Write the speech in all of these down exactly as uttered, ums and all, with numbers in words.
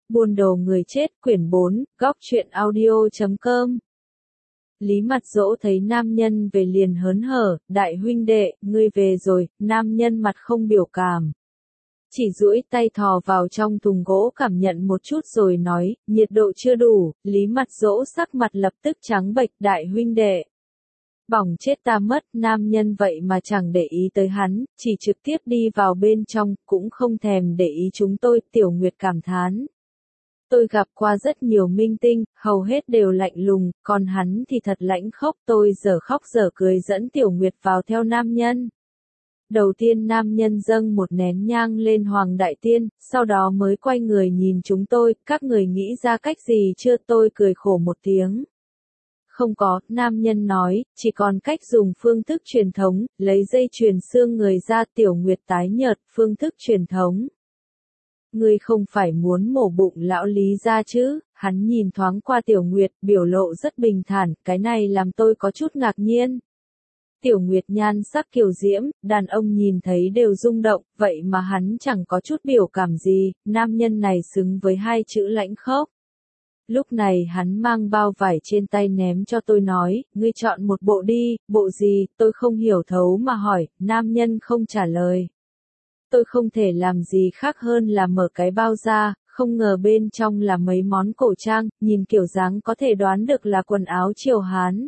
Buôn đồ người chết, quyển bốn, góc truyện audio chấm com. Lý Mặt Dỗ thấy nam nhân về liền hớn hở, đại huynh đệ, ngươi về rồi, nam nhân mặt không biểu cảm. Chỉ duỗi tay thò vào trong thùng gỗ cảm nhận một chút rồi nói, nhiệt độ chưa đủ, Lý Mặt Dỗ sắc mặt lập tức trắng bệch, đại huynh đệ. Bỏng chết ta mất, nam nhân vậy mà chẳng để ý tới hắn, chỉ trực tiếp đi vào bên trong, cũng không thèm để ý chúng tôi, Tiểu Nguyệt cảm thán. Tôi gặp qua rất nhiều minh tinh, hầu hết đều lạnh lùng, còn hắn thì thật lãnh khốc, tôi giờ khóc giờ cười dẫn Tiểu Nguyệt vào theo nam nhân. Đầu tiên nam nhân dâng một nén nhang lên Hoàng Đại Tiên, sau đó mới quay người nhìn chúng tôi, các người nghĩ ra cách gì chưa, tôi cười khổ một tiếng. Không có, nam nhân nói, chỉ còn cách dùng phương thức truyền thống, lấy dây chuyền xương người ra. Tiểu Nguyệt tái nhợt, phương thức truyền thống. Ngươi không phải muốn mổ bụng lão Lý ra chứ? Hắn nhìn thoáng qua Tiểu Nguyệt, biểu lộ rất bình thản, cái này làm tôi có chút ngạc nhiên. Tiểu Nguyệt nhan sắc kiều diễm, đàn ông nhìn thấy đều rung động, vậy mà hắn chẳng có chút biểu cảm gì, nam nhân này xứng với hai chữ lãnh khốc. Lúc này hắn mang bao vải trên tay ném cho tôi nói, ngươi chọn một bộ đi, bộ gì, tôi không hiểu thấu mà hỏi, nam nhân không trả lời. Tôi không thể làm gì khác hơn là mở cái bao ra, không ngờ bên trong là mấy món cổ trang, nhìn kiểu dáng có thể đoán được là quần áo triều Hán.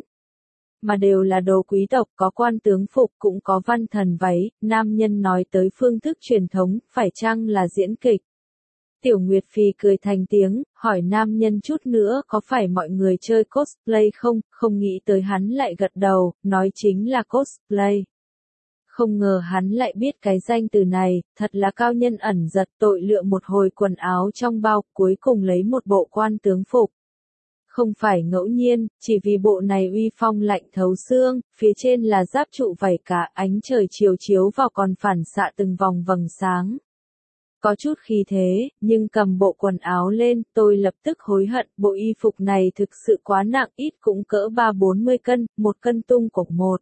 Mà đều là đồ quý tộc, có quan tướng phục cũng có văn thần váy, nam nhân nói tới phương thức truyền thống, phải chăng là diễn kịch. Tiểu Nguyệt Phi cười thành tiếng, hỏi nam nhân chút nữa có phải mọi người chơi cosplay không, không nghĩ tới hắn lại gật đầu, nói chính là cosplay. Không ngờ hắn lại biết cái danh từ này, thật là cao nhân ẩn giật, tội lựa một hồi quần áo trong bao, cuối cùng lấy một bộ quan tướng phục. Không phải ngẫu nhiên, chỉ vì bộ này uy phong lạnh thấu xương, phía trên là giáp trụ vảy cả, ánh trời chiều chiếu vào còn phản xạ từng vòng vầng sáng. Có chút khí thế, nhưng cầm bộ quần áo lên, tôi lập tức hối hận, bộ y phục này thực sự quá nặng, ít cũng cỡ ba bốn mươi cân, một cân tung cục một.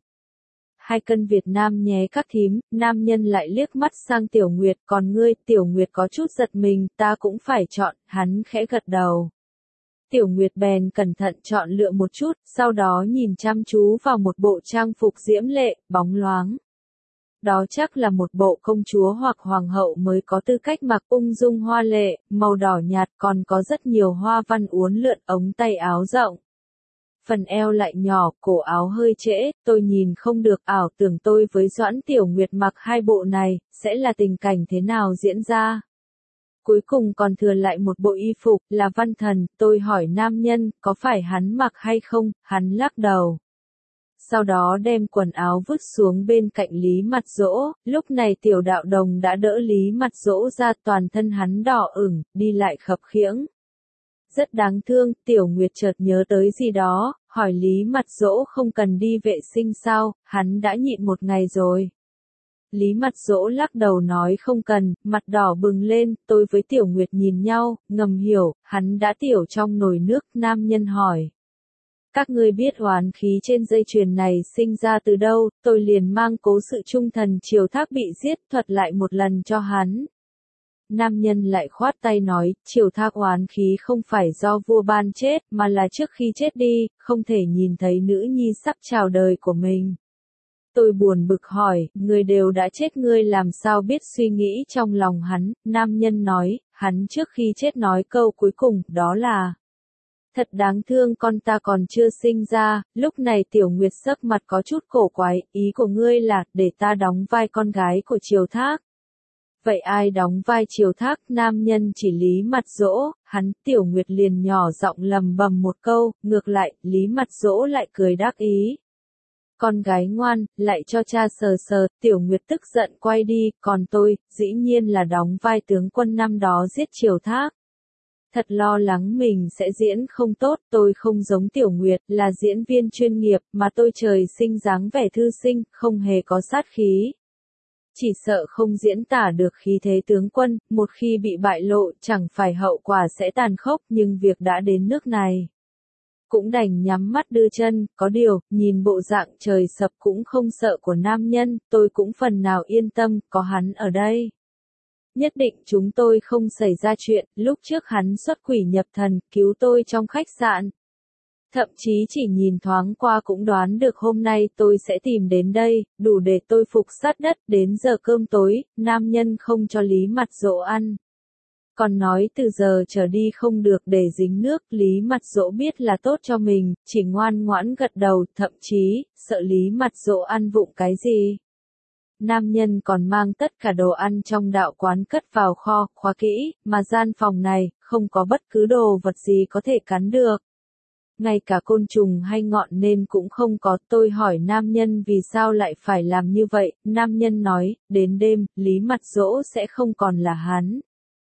Hai cân Việt Nam nhé các thím, nam nhân lại liếc mắt sang Tiểu Nguyệt, còn ngươi, Tiểu Nguyệt có chút giật mình, ta cũng phải chọn, hắn khẽ gật đầu. Tiểu Nguyệt bèn cẩn thận chọn lựa một chút, sau đó nhìn chăm chú vào một bộ trang phục diễm lệ, bóng loáng. Đó chắc là một bộ công chúa hoặc hoàng hậu mới có tư cách mặc, ung dung hoa lệ, màu đỏ nhạt, còn có rất nhiều hoa văn uốn lượn, ống tay áo rộng. Phần eo lại nhỏ, cổ áo hơi trễ, tôi nhìn không được, ảo tưởng tôi với Doãn Tiểu Nguyệt mặc hai bộ này, sẽ là tình cảnh thế nào diễn ra. Cuối cùng còn thừa lại một bộ y phục, là văn thần, tôi hỏi nam nhân, có phải hắn mặc hay không, hắn lắc đầu. Sau đó đem quần áo vứt xuống bên cạnh Lý Mặt Dỗ, lúc này Tiểu Đạo Đồng đã đỡ Lý Mặt Dỗ ra, toàn thân hắn đỏ ửng, đi lại khập khiễng. Rất đáng thương, Tiểu Nguyệt chợt nhớ tới gì đó, hỏi Lý Mặt Dỗ không cần đi vệ sinh sao, hắn đã nhịn một ngày rồi. Lý Mặt Dỗ lắc đầu nói không cần, mặt đỏ bừng lên, tôi với Tiểu Nguyệt nhìn nhau, ngầm hiểu, hắn đã tiểu trong nồi nước, nam nhân hỏi. Các ngươi biết oán khí trên dây chuyền này sinh ra từ đâu, tôi liền mang cố sự trung thần Triều Thác bị giết thuật lại một lần cho hắn. Nam nhân lại khoát tay nói, Triều Thác oán khí không phải do vua ban chết, mà là trước khi chết đi, không thể nhìn thấy nữ nhi sắp chào đời của mình. Tôi buồn bực hỏi, người đều đã chết ngươi làm sao biết suy nghĩ trong lòng hắn, nam nhân nói, hắn trước khi chết nói câu cuối cùng, đó là thật đáng thương con ta còn chưa sinh ra. Lúc này Tiểu Nguyệt sắc mặt có chút cổ quái, ý của ngươi là, để ta đóng vai con gái của Triều Thác. Vậy ai đóng vai Triều Thác? Nam nhân chỉ Lý Mặt Dỗ, hắn, Tiểu Nguyệt liền nhỏ giọng lầm bầm một câu, ngược lại, Lý Mặt Dỗ lại cười đắc ý. Con gái ngoan, lại cho cha sờ sờ, Tiểu Nguyệt tức giận quay đi, còn tôi, dĩ nhiên là đóng vai tướng quân năm đó giết Triều Thác. Thật lo lắng mình sẽ diễn không tốt, tôi không giống Tiểu Nguyệt, là diễn viên chuyên nghiệp, mà tôi trời sinh dáng vẻ thư sinh, không hề có sát khí. Chỉ sợ không diễn tả được khí thế tướng quân, một khi bị bại lộ, chẳng phải hậu quả sẽ tàn khốc, nhưng việc đã đến nước này. Cũng đành nhắm mắt đưa chân, có điều, nhìn bộ dạng trời sập cũng không sợ của nam nhân, tôi cũng phần nào yên tâm, có hắn ở đây. Nhất định chúng tôi không xảy ra chuyện, lúc trước hắn xuất quỷ nhập thần, cứu tôi trong khách sạn. Thậm chí chỉ nhìn thoáng qua cũng đoán được hôm nay tôi sẽ tìm đến đây, đủ để tôi phục sát đất. Đến giờ cơm tối, nam nhân không cho Lý Mặt Dỗ ăn. Còn nói từ giờ trở đi không được để dính nước. Lý Mặt Dỗ biết là tốt cho mình, chỉ ngoan ngoãn gật đầu, thậm chí, sợ Lý Mặt Dỗ ăn vụng cái gì. Nam nhân còn mang tất cả đồ ăn trong đạo quán cất vào kho, khóa kỹ, mà gian phòng này, không có bất cứ đồ vật gì có thể cắn được. Ngay cả côn trùng hay ngọn nên cũng không có. Tôi hỏi nam nhân vì sao lại phải làm như vậy, nam nhân nói, đến đêm, Lý Mặt Dỗ sẽ không còn là hắn.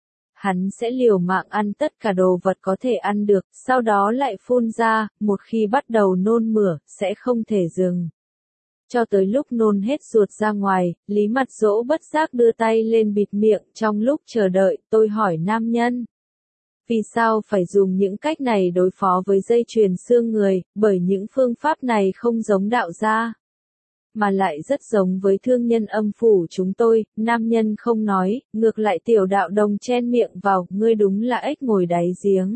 Hắn sẽ liều mạng ăn tất cả đồ vật có thể ăn được, sau đó lại phun ra, một khi bắt đầu nôn mửa, sẽ không thể dừng. Cho tới lúc nôn hết ruột ra ngoài, Lý Mặt Dỗ bất giác đưa tay lên bịt miệng. Trong lúc chờ đợi, tôi hỏi nam nhân. Vì sao phải dùng những cách này đối phó với dây chuyền xương người, bởi những phương pháp này không giống đạo gia, mà lại rất giống với thương nhân âm phủ chúng tôi. Nam nhân không nói, ngược lại Tiểu Đạo Đồng chen miệng vào, ngươi đúng là ếch ngồi đáy giếng.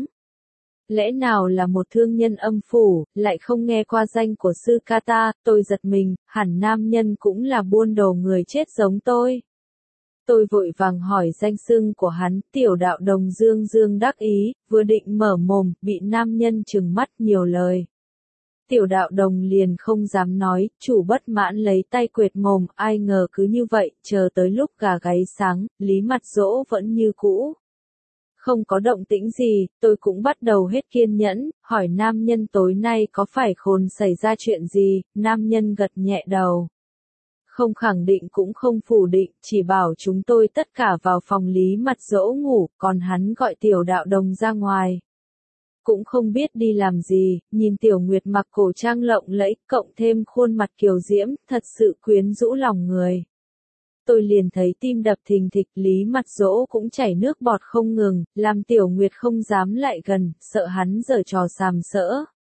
Lẽ nào là một thương nhân âm phủ, lại không nghe qua danh của sư Kata. Tôi giật mình, hẳn nam nhân cũng là buôn đồ người chết giống tôi. Tôi vội vàng hỏi danh xưng của hắn. Tiểu Đạo Đồng dương dương đắc ý, vừa định mở mồm, bị nam nhân trừng mắt nhiều lời. Tiểu Đạo Đồng liền không dám nói, chủ bất mãn lấy tay quệt mồm. Ai ngờ cứ như vậy, chờ tới lúc gà gáy sáng, Lý Mặt Dỗ vẫn như cũ. Không có động tĩnh gì, tôi cũng bắt đầu hết kiên nhẫn, hỏi nam nhân tối nay có phải khôn xảy ra chuyện gì. Nam nhân gật nhẹ đầu. Không khẳng định cũng không phủ định, chỉ bảo chúng tôi tất cả vào phòng Lý Mặt Dỗ ngủ, còn hắn gọi Tiểu Đạo Đồng ra ngoài. Cũng không biết đi làm gì, nhìn Tiểu Nguyệt mặc cổ trang lộng lẫy, cộng thêm khuôn mặt kiều diễm, thật sự quyến rũ lòng người. Tôi liền thấy tim đập thình thịch. Lý Mặt Dỗ cũng chảy nước bọt không ngừng, làm Tiểu Nguyệt không dám lại gần, sợ hắn giở trò sàm sỡ.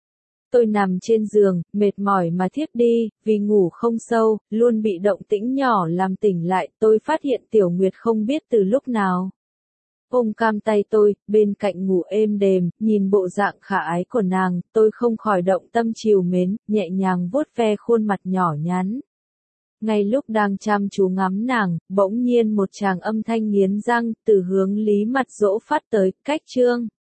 Tôi nằm trên giường, mệt mỏi mà thiếp đi, vì ngủ không sâu, luôn bị động tĩnh nhỏ làm tỉnh lại. Tôi phát hiện Tiểu Nguyệt không biết từ lúc nào ôm cam tay tôi, bên cạnh ngủ êm đềm, nhìn bộ dạng khả ái của nàng, tôi không khỏi động tâm trìu mến, nhẹ nhàng vuốt ve khuôn mặt nhỏ nhắn. Ngay lúc đang chăm chú ngắm nàng, bỗng nhiên một tràng âm thanh nghiến răng, từ hướng Lý Mặt Dỗ phát tới, cách chương.